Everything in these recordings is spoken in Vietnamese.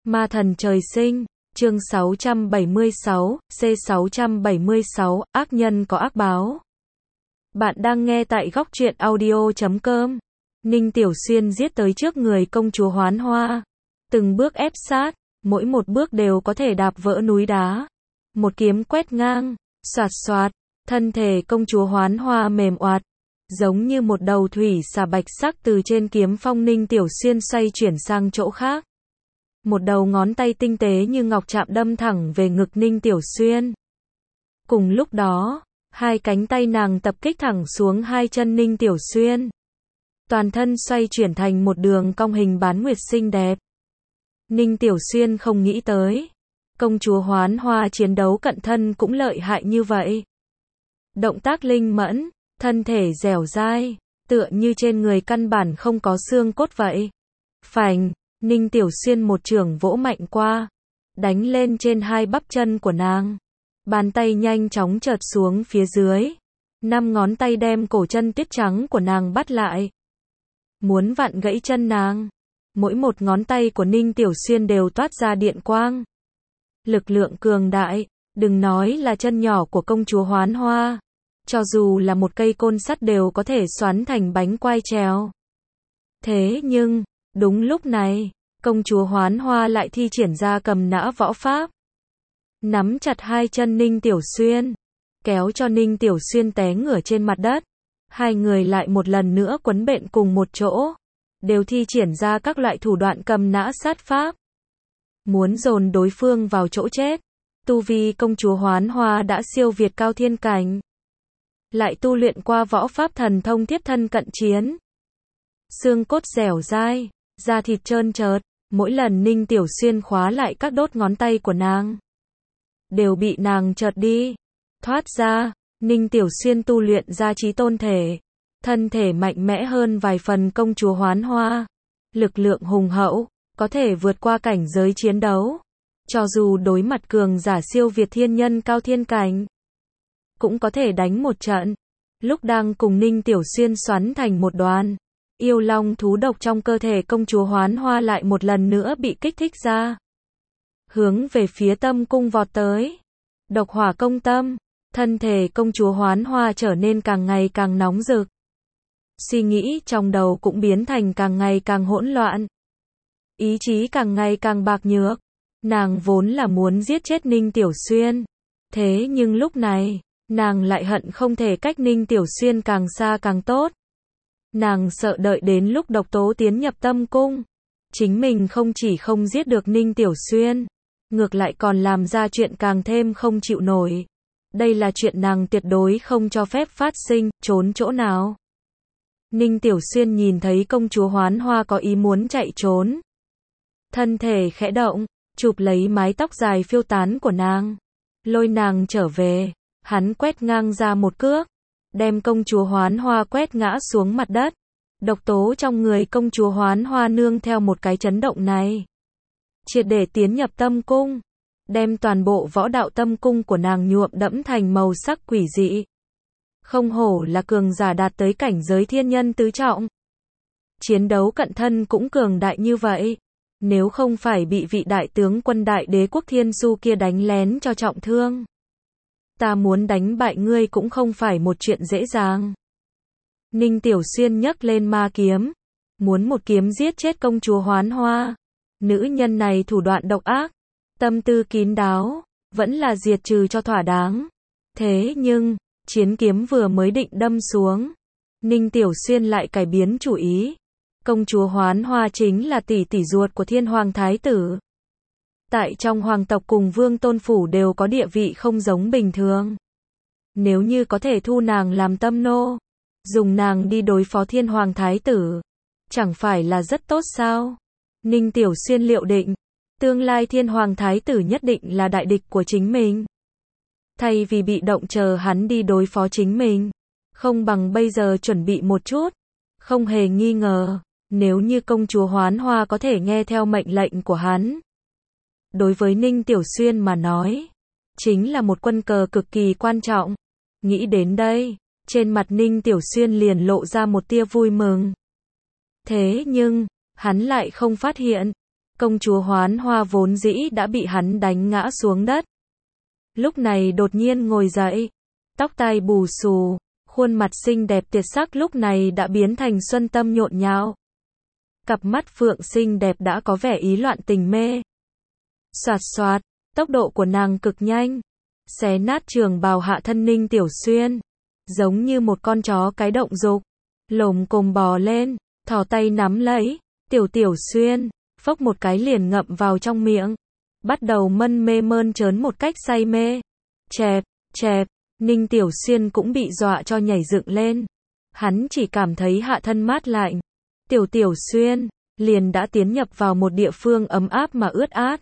Ma thần trời sinh, chương 676, C676, ác nhân có ác báo. Bạn đang nghe tại góc truyện audio.com. Ninh Tiểu Xuyên giết tới trước người công chúa Hoán Hoa, từng bước ép sát, mỗi một bước đều có thể đạp vỡ núi đá. Một kiếm quét ngang, xoạt xoạt, thân thể công chúa Hoán Hoa mềm oạt, giống như một đầu thủy xà bạch sắc từ trên kiếm phong Ninh Tiểu Xuyên xoay chuyển sang chỗ khác. Một đầu ngón tay tinh tế như ngọc chạm đâm thẳng về ngực Ninh Tiểu Xuyên. Cùng lúc đó, hai cánh tay nàng tập kích thẳng xuống hai chân Ninh Tiểu Xuyên. Toàn thân xoay chuyển thành một đường cong hình bán nguyệt xinh đẹp. Ninh Tiểu Xuyên không nghĩ tới, công chúa Hoán Hoa chiến đấu cận thân cũng lợi hại như vậy. Động tác linh mẫn, thân thể dẻo dai, tựa như trên người căn bản không có xương cốt vậy. Phành, Ninh Tiểu Xuyên một chưởng vỗ mạnh qua, đánh lên trên hai bắp chân của nàng. Bàn tay nhanh chóng chợt xuống phía dưới, 5 ngón tay đem cổ chân tuyết trắng của nàng bắt lại, muốn vặn gãy chân nàng. Mỗi một ngón tay của Ninh Tiểu Xuyên đều toát ra điện quang. Lực lượng cường đại, đừng nói là chân nhỏ của công chúa Hoán Hoa, cho dù là một cây côn sắt đều có thể xoắn thành bánh quai trèo. Thế nhưng, đúng lúc này, công chúa Hoán Hoa lại thi triển ra cầm nã võ pháp. Nắm chặt hai chân Ninh Tiểu Xuyên, kéo cho Ninh Tiểu Xuyên té ngửa trên mặt đất. Hai người lại một lần nữa quấn bện cùng một chỗ, đều thi triển ra các loại thủ đoạn cầm nã sát pháp, muốn dồn đối phương vào chỗ chết. Tu vi công chúa Hoán Hoa đã siêu việt cao thiên cảnh, lại tu luyện qua võ pháp thần thông tiếp thân cận chiến. Xương cốt dẻo dai, da thịt trơn trớt, mỗi lần Ninh Tiểu Xuyên khóa lại các đốt ngón tay của nàng, đều bị nàng chợt đi. Thoát ra, Ninh Tiểu Xuyên tu luyện ra chí tôn thể, thân thể mạnh mẽ hơn vài phần công chúa Hoán Hoa, lực lượng hùng hậu, có thể vượt qua cảnh giới chiến đấu. Cho dù đối mặt cường giả siêu việt thiên nhân cao thiên cảnh, cũng có thể đánh một trận. Lúc đang cùng Ninh Tiểu Xuyên xoắn thành một đoàn, yêu long thú độc trong cơ thể công chúa Hoán Hoa lại một lần nữa bị kích thích ra, hướng về phía tâm cung vọt tới. Độc hỏa công tâm, thân thể công chúa Hoán Hoa trở nên càng ngày càng nóng rực. Suy nghĩ trong đầu cũng biến thành càng ngày càng hỗn loạn. Ý chí càng ngày càng bạc nhược. Nàng vốn là muốn giết chết Ninh Tiểu Xuyên. Thế nhưng lúc này, nàng lại hận không thể cách Ninh Tiểu Xuyên càng xa càng tốt. Nàng sợ đợi đến lúc độc tố tiến nhập tâm cung, chính mình không chỉ không giết được Ninh Tiểu Xuyên, ngược lại còn làm ra chuyện càng thêm không chịu nổi. Đây là chuyện nàng tuyệt đối không cho phép phát sinh, trốn chỗ nào. Ninh Tiểu Xuyên nhìn thấy công chúa Hoán Hoa có ý muốn chạy trốn, thân thể khẽ động, chụp lấy mái tóc dài phiêu tán của nàng, lôi nàng trở về. Hắn quét ngang ra một cước, đem công chúa Hoán Hoa quét ngã xuống mặt đất. Độc tố trong người công chúa Hoán Hoa nương theo một cái chấn động này, triệt để tiến nhập tâm cung, đem toàn bộ võ đạo tâm cung của nàng nhuộm đẫm thành màu sắc quỷ dị. Không hổ là cường giả đạt tới cảnh giới thiên nhân tứ trọng, chiến đấu cận thân cũng cường đại như vậy. Nếu không phải bị vị đại tướng quân đại đế quốc Thiên Du kia đánh lén cho trọng thương, ta muốn đánh bại ngươi cũng không phải một chuyện dễ dàng. Ninh Tiểu Xuyên nhấc lên ma kiếm, muốn một kiếm giết chết công chúa Hoán Hoa. Nữ nhân này thủ đoạn độc ác, tâm tư kín đáo, vẫn là diệt trừ cho thỏa đáng. Thế nhưng, chiến kiếm vừa mới định đâm xuống, Ninh Tiểu Xuyên lại cải biến chủ ý. Công chúa Hoán Hoa chính là tỷ tỷ ruột của Thiên Hoàng Thái tử. Tại trong hoàng tộc cùng vương tôn phủ đều có địa vị không giống bình thường. Nếu như có thể thu nàng làm tâm nô, dùng nàng đi đối phó Thiên Hoàng Thái tử, chẳng phải là rất tốt sao? Ninh Tiểu Xuyên liệu định, tương lai Thiên Hoàng Thái tử nhất định là đại địch của chính mình. Thay vì bị động chờ hắn đi đối phó chính mình, không bằng bây giờ chuẩn bị một chút. Không hề nghi ngờ, nếu như công chúa Hoán Hoa có thể nghe theo mệnh lệnh của hắn, đối với Ninh Tiểu Xuyên mà nói, chính là một quân cờ cực kỳ quan trọng. Nghĩ đến đây, trên mặt Ninh Tiểu Xuyên liền lộ ra một tia vui mừng. Thế nhưng, hắn lại không phát hiện, Công chúa Hoán Hoa vốn dĩ đã bị hắn đánh ngã xuống đất. Lúc này đột nhiên ngồi dậy, tóc tai bù xù, khuôn mặt xinh đẹp tuyệt sắc lúc này đã biến thành xuân tâm nhộn nhạo. Cặp mắt phượng xinh đẹp đã có vẻ ý loạn tình mê. Xoạt xoạt, tốc độ của nàng cực nhanh, xé nát trường bào hạ thân Ninh Tiểu Xuyên, giống như một con chó cái động dục, lồm cồm bò lên, thò tay nắm lấy, Tiểu Xuyên, phốc một cái liền ngậm vào trong miệng, bắt đầu mân mê mơn trớn một cách say mê. Chẹp, chẹp, Ninh Tiểu Xuyên cũng bị dọa cho nhảy dựng lên. Hắn chỉ cảm thấy hạ thân mát lạnh. Tiểu Xuyên, liền đã tiến nhập vào một địa phương ấm áp mà ướt át.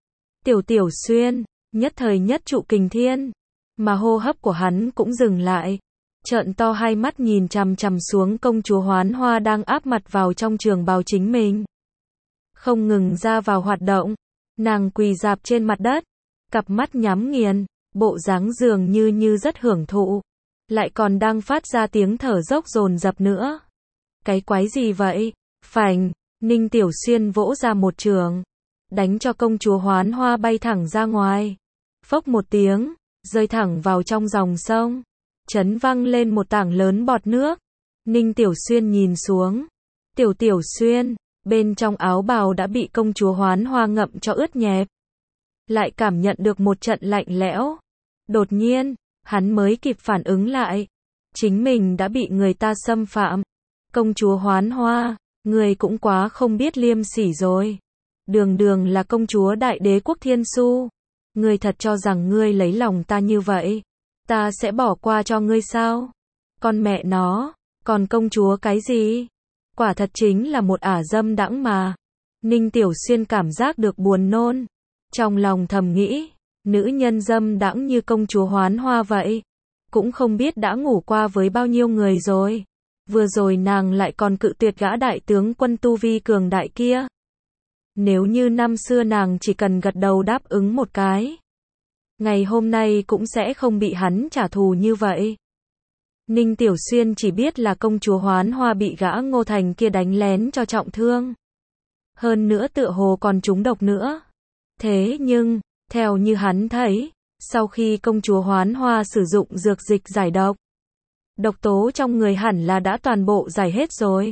Tiểu Xuyên, nhất thời nhất trụ kình thiên, mà hô hấp của hắn cũng dừng lại. Trợn to hai mắt nhìn chằm chằm xuống công chúa Hoán Hoa đang áp mặt vào trong trường bào chính mình. Không ngừng ra vào hoạt động, nàng quỳ rạp trên mặt đất, cặp mắt nhắm nghiền, bộ dáng dường như rất hưởng thụ, lại còn đang phát ra tiếng thở dốc dồn dập nữa. Cái quái gì vậy? Phành, Ninh Tiểu Xuyên vỗ ra một trường, đánh cho công chúa Hoán Hoa bay thẳng ra ngoài. Phốc một tiếng, rơi thẳng vào trong dòng sông, chấn văng lên một tảng lớn bọt nước. Ninh Tiểu Xuyên nhìn xuống, Tiểu Xuyên, bên trong áo bào đã bị công chúa Hoán Hoa ngậm cho ướt nhẹp. Lại cảm nhận được một trận lạnh lẽo. Đột nhiên, hắn mới kịp phản ứng lại. Chính mình đã bị người ta xâm phạm. Công chúa Hoán Hoa, người cũng quá không biết liêm sỉ rồi. Đường là công chúa đại đế quốc Thiên Su. Ngươi thật cho rằng ngươi lấy lòng ta như vậy, ta sẽ bỏ qua cho ngươi sao? Con mẹ nó, còn công chúa cái gì? Quả thật chính là một ả dâm đãng mà. Ninh Tiểu Xuyên cảm giác được buồn nôn. Trong lòng thầm nghĩ, nữ nhân dâm đãng như công chúa Hoán Hoa vậy, cũng không biết đã ngủ qua với bao nhiêu người rồi. Vừa rồi nàng lại còn cự tuyệt gã đại tướng quân tu vi cường đại kia. Nếu như năm xưa nàng chỉ cần gật đầu đáp ứng một cái, ngày hôm nay cũng sẽ không bị hắn trả thù như vậy. Ninh Tiểu Xuyên chỉ biết là công chúa Hoán Hoa bị gã Ngô Thành kia đánh lén cho trọng thương. Hơn nữa tựa hồ còn trúng độc nữa. Thế nhưng, theo như hắn thấy, sau khi công chúa Hoán Hoa sử dụng dược dịch giải độc, độc tố trong người hẳn là đã toàn bộ giải hết rồi.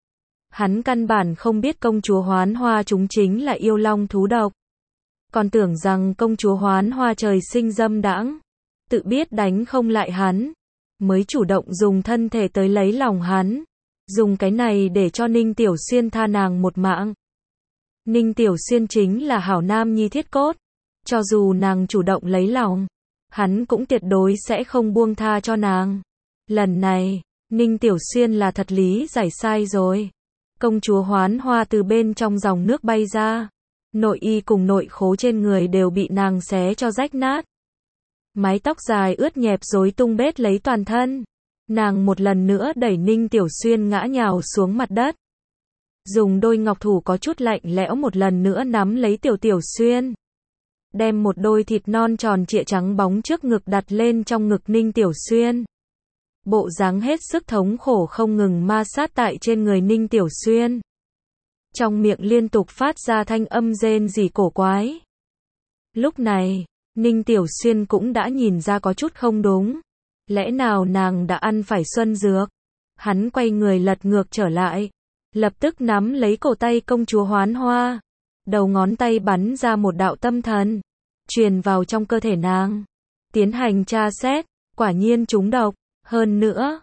Hắn căn bản không biết công chúa Hoán Hoa chúng chính là yêu long thú độc. Còn tưởng rằng công chúa Hoán Hoa trời sinh dâm đãng, tự biết đánh không lại hắn, mới chủ động dùng thân thể tới lấy lòng hắn. Dùng cái này để cho Ninh Tiểu Xuyên tha nàng một mạng. Ninh Tiểu Xuyên chính là hảo nam nhi thiết cốt. Cho dù nàng chủ động lấy lòng, hắn cũng tuyệt đối sẽ không buông tha cho nàng. Lần này, Ninh Tiểu Xuyên là thật lý giải sai rồi. Công chúa Hoán Hoa từ bên trong dòng nước bay ra. Nội y cùng nội khố trên người đều bị nàng xé cho rách nát. Mái tóc dài ướt nhẹp rối tung bết lấy toàn thân. Nàng một lần nữa đẩy Ninh Tiểu Xuyên ngã nhào xuống mặt đất. Dùng đôi ngọc thủ có chút lạnh lẽo một lần nữa nắm lấy Tiểu Xuyên. Đem một đôi thịt non tròn trịa trắng bóng trước ngực đặt lên trong ngực Ninh Tiểu Xuyên. Bộ dáng hết sức thống khổ không ngừng ma sát tại trên người Ninh Tiểu Xuyên. Trong miệng liên tục phát ra thanh âm rên rỉ cổ quái. Lúc này, Ninh Tiểu Xuyên cũng đã nhìn ra có chút không đúng. Lẽ nào nàng đã ăn phải xuân dược? Hắn quay người lật ngược trở lại, lập tức nắm lấy cổ tay công chúa Hoán Hoa. Đầu ngón tay bắn ra một đạo tâm thần, truyền vào trong cơ thể nàng. Tiến hành tra xét, quả nhiên trúng độc. Hơn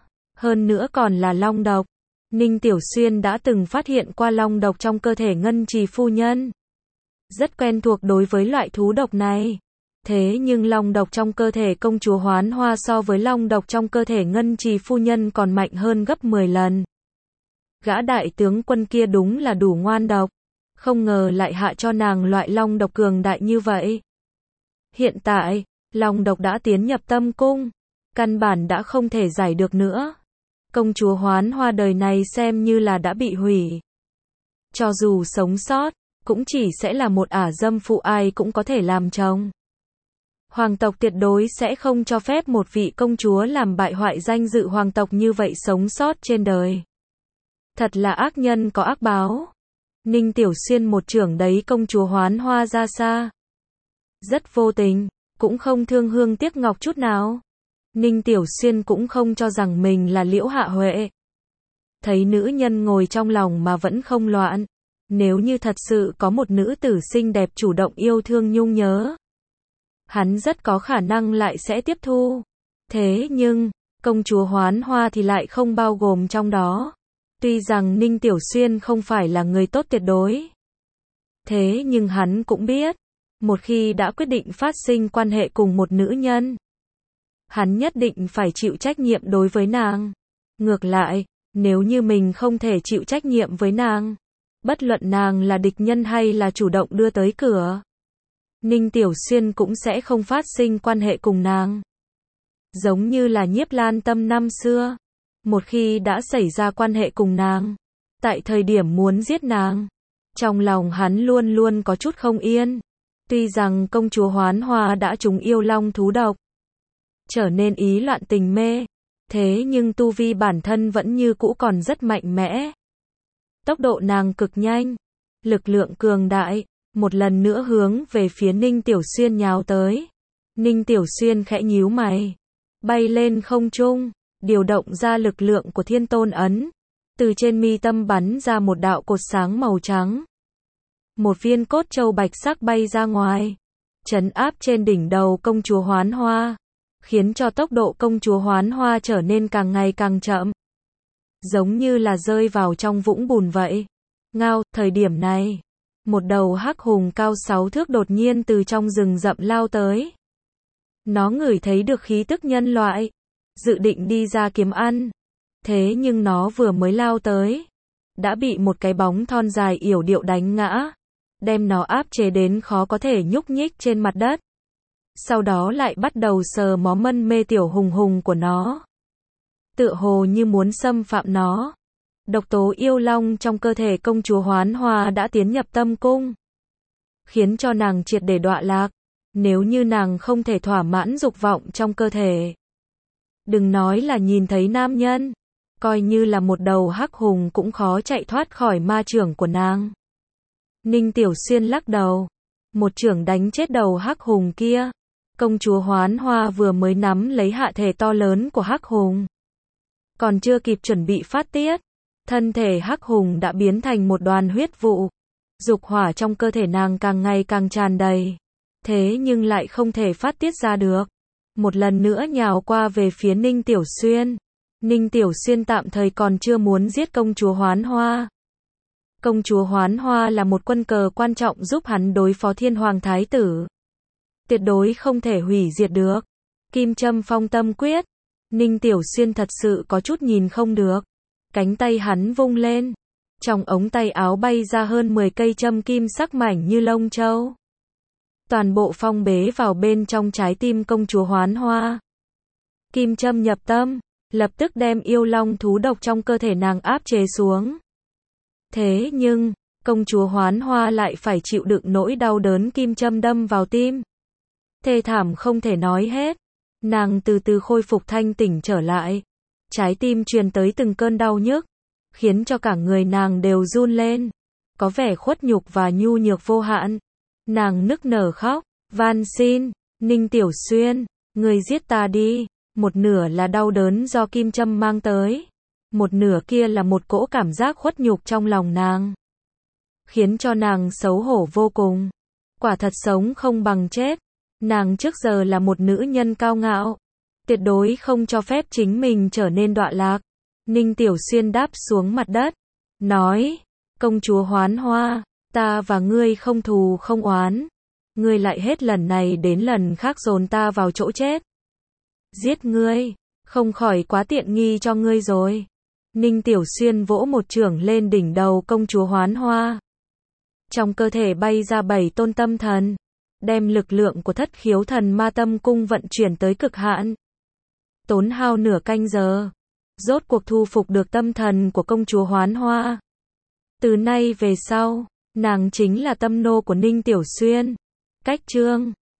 nữa còn là long độc. Ninh Tiểu Xuyên đã từng phát hiện qua long độc trong cơ thể Ngân Trì phu nhân. Rất quen thuộc đối với loại thú độc này. Thế nhưng long độc trong cơ thể công chúa Hoán Hoa so với long độc trong cơ thể Ngân Trì phu nhân còn mạnh hơn gấp 10 lần. Gã đại tướng quân kia đúng là đủ ngoan độc. Không ngờ lại hạ cho nàng loại long độc cường đại như vậy. Hiện tại, long độc đã tiến nhập tâm cung. Căn bản đã không thể giải được nữa. Công chúa Hoán Hoa đời này xem như là đã bị hủy. Cho dù sống sót, cũng chỉ sẽ là một ả dâm phụ ai cũng có thể làm chồng. Hoàng tộc tuyệt đối sẽ không cho phép một vị công chúa làm bại hoại danh dự hoàng tộc như vậy sống sót trên đời. Thật là ác nhân có ác báo. Ninh Tiểu Xuyên một chưởng đấy công chúa Hoán Hoa ra xa. Rất vô tình, cũng không thương hương tiếc ngọc chút nào. Ninh Tiểu Xuyên cũng không cho rằng mình là Liễu Hạ Huệ. Thấy nữ nhân ngồi trong lòng mà vẫn không loạn. Nếu như thật sự có một nữ tử xinh đẹp chủ động yêu thương nhung nhớ, hắn rất có khả năng lại sẽ tiếp thu. Thế nhưng, công chúa Hoán Hoa thì lại không bao gồm trong đó. Tuy rằng Ninh Tiểu Xuyên không phải là người tốt tuyệt đối. Thế nhưng hắn cũng biết, một khi đã quyết định phát sinh quan hệ cùng một nữ nhân, hắn nhất định phải chịu trách nhiệm đối với nàng. Ngược lại, nếu như mình không thể chịu trách nhiệm với nàng, bất luận nàng là địch nhân hay là chủ động đưa tới cửa, Ninh Tiểu Xuyên cũng sẽ không phát sinh quan hệ cùng nàng. Giống như là Nhiếp Lan Tâm năm xưa, một khi đã xảy ra quan hệ cùng nàng, tại thời điểm muốn giết nàng, trong lòng hắn luôn luôn có chút không yên. Tuy rằng công chúa Hoán Hoa đã trúng yêu long thú độc, trở nên ý loạn tình mê, thế nhưng tu vi bản thân vẫn như cũ còn rất mạnh mẽ. Tốc độ nàng cực nhanh, lực lượng cường đại, một lần nữa hướng về phía Ninh Tiểu Xuyên nhào tới. Ninh Tiểu Xuyên khẽ nhíu mày, bay lên không trung, điều động ra lực lượng của Thiên Tôn ấn, từ trên mi tâm bắn ra một đạo cột sáng màu trắng. Một viên cốt châu bạch sắc bay ra ngoài, trấn áp trên đỉnh đầu công chúa Hoán Hoa, khiến cho tốc độ công chúa Hoán Hoa trở nên càng ngày càng chậm, giống như là rơi vào trong vũng bùn vậy. Ngao, thời điểm này, một đầu hắc hùng cao 6 thước đột nhiên từ trong rừng rậm lao tới. Nó ngửi thấy được khí tức nhân loại, dự định đi ra kiếm ăn. Thế nhưng nó vừa mới lao tới, đã bị một cái bóng thon dài yểu điệu đánh ngã, đem nó áp chế đến khó có thể nhúc nhích trên mặt đất. Sau đó lại bắt đầu sờ mó mân mê tiểu hùng hùng của nó, tựa hồ như muốn xâm phạm nó. Độc tố yêu long trong cơ thể công chúa Hoán Hoa đã tiến nhập tâm cung, khiến cho nàng triệt để đọa lạc. Nếu như nàng không thể thỏa mãn dục vọng trong cơ thể, đừng nói là nhìn thấy nam nhân, coi như là một đầu hắc hùng cũng khó chạy thoát khỏi ma chưởng của nàng. Ninh Tiểu Xuyên lắc đầu, một chưởng đánh chết đầu hắc hùng kia. Công chúa Hoán Hoa vừa mới nắm lấy hạ thể to lớn của hắc hùng, còn chưa kịp chuẩn bị phát tiết, thân thể hắc hùng đã biến thành một đoàn huyết vụ. Dục hỏa trong cơ thể nàng càng ngày càng tràn đầy, thế nhưng lại không thể phát tiết ra được. Một lần nữa nhào qua về phía Ninh Tiểu Xuyên. Ninh Tiểu Xuyên tạm thời còn chưa muốn giết công chúa Hoán Hoa. Công chúa Hoán Hoa là một quân cờ quan trọng giúp hắn đối phó Thiên Hoàng Thái tử, tuyệt đối không thể hủy diệt được. Kim châm phong tâm quyết. Ninh Tiểu Xuyên thật sự có chút nhìn không được. Cánh tay hắn vung lên, trong ống tay áo bay ra hơn 10 cây châm kim sắc mảnh như lông châu. Toàn bộ phong bế vào bên trong trái tim công chúa Hoán Hoa. Kim châm nhập tâm, lập tức đem yêu long thú độc trong cơ thể nàng áp chế xuống. Thế nhưng, công chúa Hoán Hoa lại phải chịu đựng nỗi đau đớn kim châm đâm vào tim. Thê thảm không thể nói hết. Nàng từ từ khôi phục thanh tỉnh trở lại. Trái tim truyền tới từng cơn đau nhức, khiến cho cả người nàng đều run lên, có vẻ khuất nhục và nhu nhược vô hạn. Nàng nức nở khóc, van xin, Ninh Tiểu Xuyên, người giết ta đi. Một nửa là đau đớn do kim châm mang tới, một nửa kia là một cỗ cảm giác khuất nhục trong lòng nàng, khiến cho nàng xấu hổ vô cùng. Quả thật sống không bằng chết. Nàng trước giờ là một nữ nhân cao ngạo, tuyệt đối không cho phép chính mình trở nên đọa lạc. Ninh Tiểu Xuyên đáp xuống mặt đất, nói, công chúa Hoán Hoa, ta và ngươi không thù không oán, ngươi lại hết lần này đến lần khác dồn ta vào chỗ chết. Giết ngươi, không khỏi quá tiện nghi cho ngươi rồi. Ninh Tiểu Xuyên vỗ một chưởng lên đỉnh đầu công chúa Hoán Hoa. Trong cơ thể bay ra 7 tôn tâm thần, đem lực lượng của Thất Khiếu Thần Ma Tâm Cung vận chuyển tới cực hạn. Tốn hao nửa canh giờ, rốt cuộc thu phục được tâm thần của công chúa Hoán Hoa. Từ nay về sau, nàng chính là tâm nô của Ninh Tiểu Xuyên. Cách chương